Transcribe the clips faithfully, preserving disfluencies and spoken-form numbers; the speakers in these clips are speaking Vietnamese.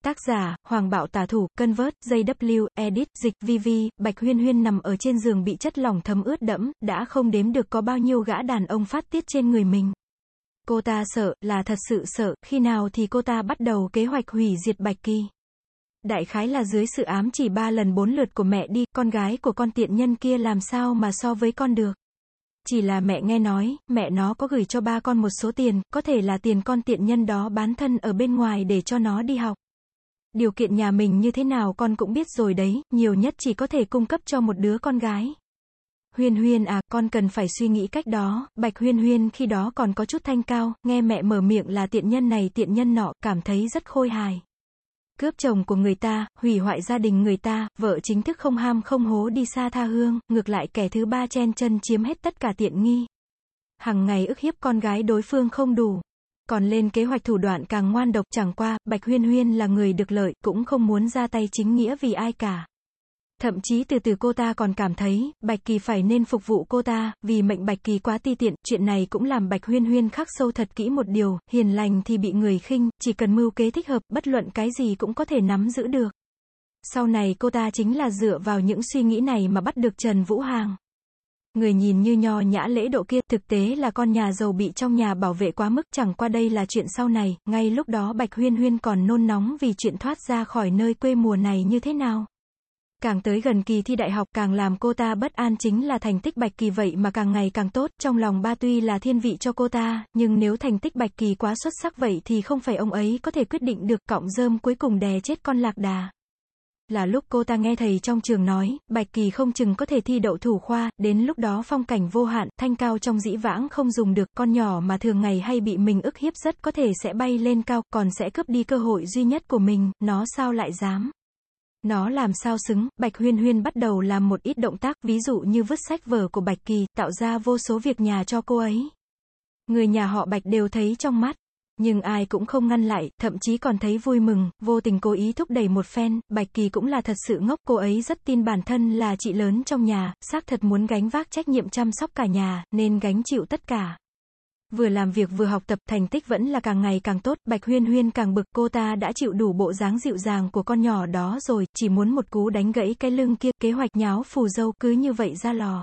Tác giả, Hoàng Bạo Tả Thủ, Convert, gi vê, Edit, Dịch, vê vê, Bạch Huyên Huyên nằm ở trên giường bị chất lỏng thấm ướt đẫm, đã không đếm được có bao nhiêu gã đàn ông phát tiết trên người mình. Cô ta sợ, là thật sự sợ, khi nào thì cô ta bắt đầu kế hoạch hủy diệt Bạch Kỳ. Đại khái là dưới sự ám chỉ ba lần bốn lượt của mẹ đi, con gái của con tiện nhân kia làm sao mà so với con được. Chỉ là mẹ nghe nói, mẹ nó có gửi cho ba con một số tiền, có thể là tiền con tiện nhân đó bán thân ở bên ngoài để cho nó đi học. Điều kiện nhà mình như thế nào con cũng biết rồi đấy, nhiều nhất chỉ có thể cung cấp cho một đứa con gái. Huyên Huyên à, con cần phải suy nghĩ cách đó. Bạch Huyên Huyên khi đó còn có chút thanh cao, nghe mẹ mở miệng là tiện nhân này tiện nhân nọ, cảm thấy rất khôi hài. Cướp chồng của người ta, hủy hoại gia đình người ta, vợ chính thức không ham không hố đi xa tha hương, ngược lại kẻ thứ ba chen chân chiếm hết tất cả tiện nghi. Hằng ngày ức hiếp con gái đối phương không đủ, còn lên kế hoạch thủ đoạn càng ngoan độc, chẳng qua, Bạch Huyên Huyên là người được lợi, cũng không muốn ra tay chính nghĩa vì ai cả. Thậm chí từ từ cô ta còn cảm thấy, Bạch Kỳ phải nên phục vụ cô ta, vì mệnh Bạch Kỳ quá ti tiện, chuyện này cũng làm Bạch Huyên Huyên khắc sâu thật kỹ một điều, hiền lành thì bị người khinh, chỉ cần mưu kế thích hợp, bất luận cái gì cũng có thể nắm giữ được. Sau này cô ta chính là dựa vào những suy nghĩ này mà bắt được Trần Vũ Hàng. Người nhìn như nho nhã lễ độ kia, thực tế là con nhà giàu bị trong nhà bảo vệ quá mức, chẳng qua đây là chuyện sau này, ngay lúc đó Bạch Huyên Huyên còn nôn nóng vì chuyện thoát ra khỏi nơi quê mùa này như thế nào. Càng tới gần kỳ thi đại học, càng làm cô ta bất an chính là thành tích Bạch Kỳ vậy mà càng ngày càng tốt, trong lòng ba tuy là thiên vị cho cô ta, nhưng nếu thành tích Bạch Kỳ quá xuất sắc vậy thì không phải ông ấy có thể quyết định được, cọng rơm cuối cùng đè chết con lạc đà. Là lúc cô ta nghe thầy trong trường nói, Bạch Kỳ không chừng có thể thi đậu thủ khoa, đến lúc đó phong cảnh vô hạn, thanh cao trong dĩ vãng không dùng được, con nhỏ mà thường ngày hay bị mình ức hiếp rất có thể sẽ bay lên cao, còn sẽ cướp đi cơ hội duy nhất của mình, nó sao lại dám. Nó làm sao xứng. Bạch Huyên Huyên bắt đầu làm một ít động tác, ví dụ như vứt sách vở của Bạch Kỳ, tạo ra vô số việc nhà cho cô ấy. Người nhà họ Bạch đều thấy trong mắt, nhưng ai cũng không ngăn lại, thậm chí còn thấy vui mừng, vô tình cố ý thúc đẩy một phen. Bạch Kỳ cũng là thật sự ngốc, cô ấy rất tin bản thân là chị lớn trong nhà, xác thật muốn gánh vác trách nhiệm chăm sóc cả nhà, nên gánh chịu tất cả. Vừa làm việc vừa học tập, thành tích vẫn là càng ngày càng tốt, Bạch Huyên Huyên càng bực, cô ta đã chịu đủ bộ dáng dịu dàng của con nhỏ đó rồi, chỉ muốn một cú đánh gãy cái lưng kia, kế hoạch nháo phù dâu cứ như vậy ra lò.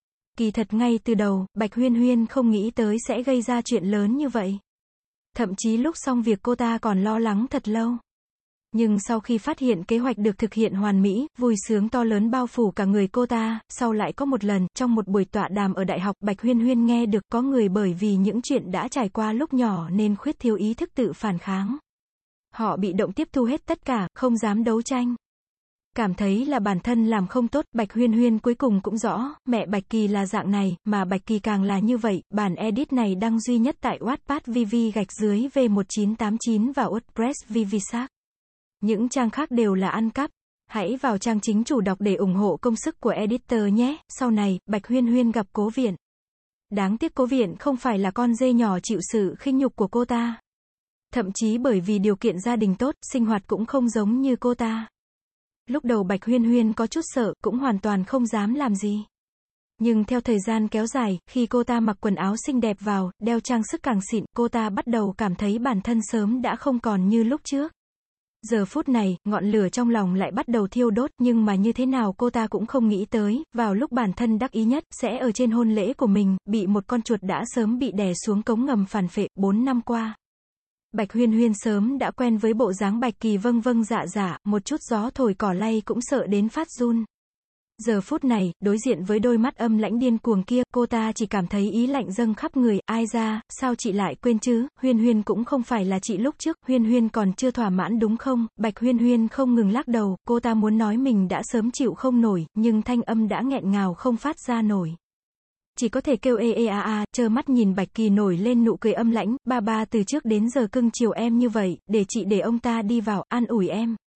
Kỳ thật ngay từ đầu, Bạch Huyên Huyên không nghĩ tới sẽ gây ra chuyện lớn như vậy. Thậm chí lúc xong việc cô ta còn lo lắng thật lâu. Nhưng sau khi phát hiện kế hoạch được thực hiện hoàn mỹ, vui sướng to lớn bao phủ cả người cô ta. Sau lại có một lần, trong một buổi tọa đàm ở đại học, Bạch Huyên Huyên nghe được có người bởi vì những chuyện đã trải qua lúc nhỏ nên khuyết thiếu ý thức tự phản kháng. Họ bị động tiếp thu hết tất cả, không dám đấu tranh. Cảm thấy là bản thân làm không tốt, Bạch Huyên Huyên cuối cùng cũng rõ, mẹ Bạch Kỳ là dạng này, mà Bạch Kỳ càng là như vậy. Bản edit này đăng duy nhất tại Wattpad vê vê gạch dưới V một chín tám chín và WordPress vê vê Shark. Những trang khác đều là ăn cắp. Hãy vào trang chính chủ đọc để ủng hộ công sức của editor nhé. Sau này, Bạch Huyên Huyên gặp Cố Viện. Đáng tiếc Cố Viện không phải là con dê nhỏ chịu sự khinh nhục của cô ta. Thậm chí bởi vì điều kiện gia đình tốt, sinh hoạt cũng không giống như cô ta. Lúc đầu Bạch Huyên Huyên có chút sợ, cũng hoàn toàn không dám làm gì. Nhưng theo thời gian kéo dài, khi cô ta mặc quần áo xinh đẹp vào, đeo trang sức càng xịn, cô ta bắt đầu cảm thấy bản thân sớm đã không còn như lúc trước. Giờ phút này, ngọn lửa trong lòng lại bắt đầu thiêu đốt, nhưng mà như thế nào cô ta cũng không nghĩ tới, vào lúc bản thân đắc ý nhất, sẽ ở trên hôn lễ của mình, bị một con chuột đã sớm bị đè xuống cống ngầm phản phệ. Bốn năm qua, Bạch Huyên Huyên sớm đã quen với bộ dáng Bạch Kỳ vâng vâng dạ dạ, một chút gió thổi cỏ lay cũng sợ đến phát run. Giờ phút này, đối diện với đôi mắt âm lãnh điên cuồng kia, cô ta chỉ cảm thấy ý lạnh dâng khắp người. Ai ra, sao chị lại quên chứ, Huyên Huyên cũng không phải là chị lúc trước, Huyên Huyên còn chưa thỏa mãn đúng không? Bạch Huyên Huyên không ngừng lắc đầu, cô ta muốn nói mình đã sớm chịu không nổi, nhưng thanh âm đã nghẹn ngào không phát ra nổi. Chỉ có thể kêu ê ê a a, trơ mắt nhìn Bạch Kỳ nổi lên nụ cười âm lãnh, ba ba từ trước đến giờ cưng chiều em như vậy, để chị để ông ta đi vào, an ủi em.